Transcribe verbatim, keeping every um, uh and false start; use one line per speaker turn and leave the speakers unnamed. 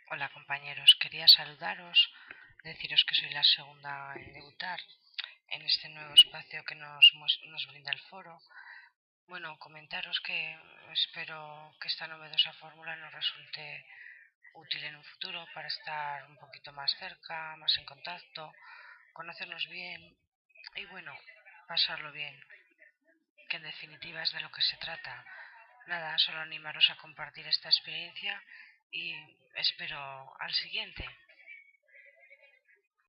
Hola compañeros, quería saludaros, deciros que soy la segunda en debutar en este nuevo espacio que nos, nos brinda el foro. Bueno, comentaros que espero que esta novedosa fórmula nos resulte útil en un futuro para estar un poquito más cerca, más en contacto, conocernos bien y bueno, pasarlo bien, que en definitiva es de lo que se trata. Nada, solo animaros a compartir esta experiencia y espero al siguiente.